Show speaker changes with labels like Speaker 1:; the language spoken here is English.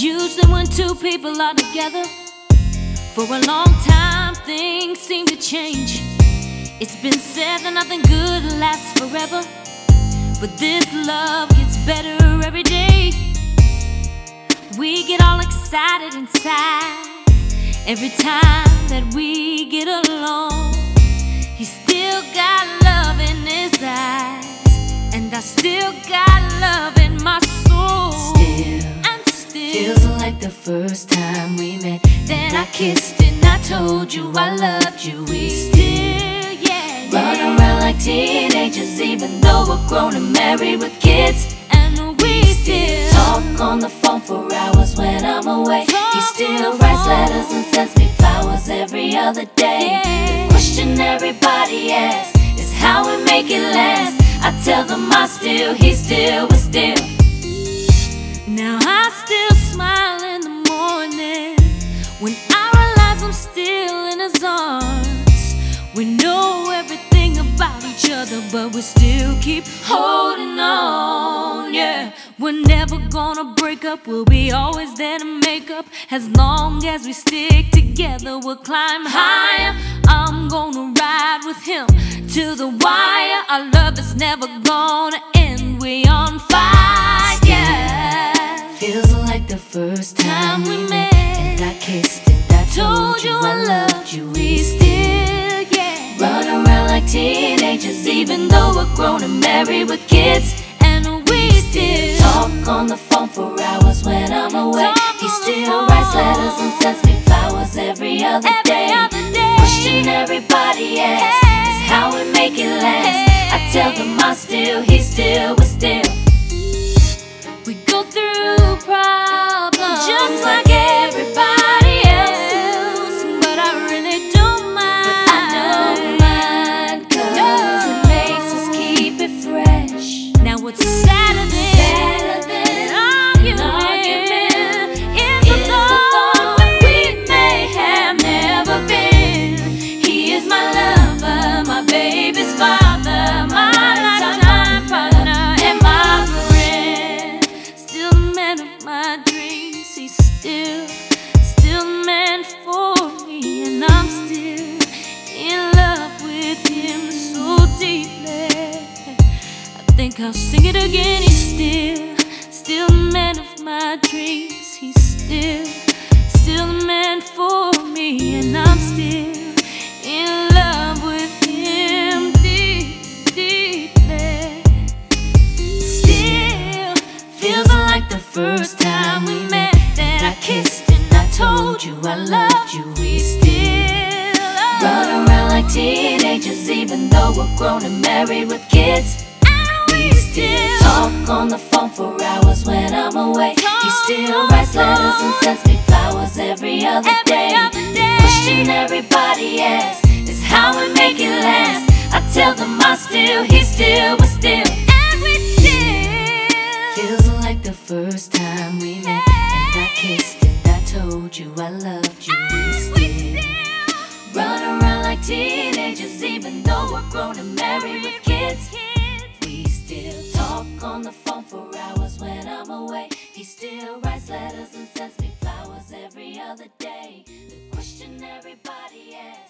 Speaker 1: Usually when two people are together for a long time, things seem to change. It's been said that nothing good lasts forever, but this love gets better every day. We get all excited inside every time that we get along. He's still got love in his eyes, and I still got love in my soul.
Speaker 2: Still feels like the first time we met. Then I kissed and I told you I loved you. We still, run around like teenagers, even though we're grown and married with kids.
Speaker 1: And we still
Speaker 2: talk on the phone for hours when I'm away. He still writes letters and sends me flowers every other day. The question everybody asks is how we make it last. I tell them I still, he still, we're still.
Speaker 1: Now I still smile in the morning when I realize I'm still in his arms. We know everything about each other, but we still keep holding on, yeah. We're never gonna break up, we'll be always there to make up. As long as we stick together, we'll climb higher. I'm gonna ride with him to the wire. Our love is never gonna end, we on fire, yeah.
Speaker 2: Feels like the first time we met, and I kissed and I told you I loved you. We still, run around like teenagers, even though we're grown and married with kids.
Speaker 1: And we still
Speaker 2: talk on the phone for hours when I'm away. He still writes letters and sends me flowers every other day. The question everybody asks is how we make it last. I tell them I still, he still, we're still.
Speaker 1: We go through problems just like everybody else, but I really don't mind.
Speaker 2: But I don't mind, 'cause it makes us keep it fresh.
Speaker 1: Now what's sadder than an argument is the thought that we may have never been.
Speaker 2: He is my lover, my baby's father, my lifetime partner, and my friend.
Speaker 1: Still the man of my dreams. He's still meant for me, and I'm still in love with him so deeply. I think I'll sing it again. He's still the man of my dreams. He's still meant for me, and I'm still in love with him deeply. Still
Speaker 2: feels like the first time we met. Then I kissed and I told you I loved you. We still run around like teenagers, even though we're grown and married with kids.
Speaker 1: we still
Speaker 2: talk on the phone for hours when I'm away. He still writes letters and sends me flowers every other day. The question everybody asks is how we make it last. I tell them I still, he still, we're still.
Speaker 1: and we still
Speaker 2: Feels like the first time we met, and I kissed and I told you I loved you. We still run around like teenagers, even though we're grown and married with kids. We still talk on the phone for hours when I'm away. He still writes letters and sends me flowers every other day. The question everybody asks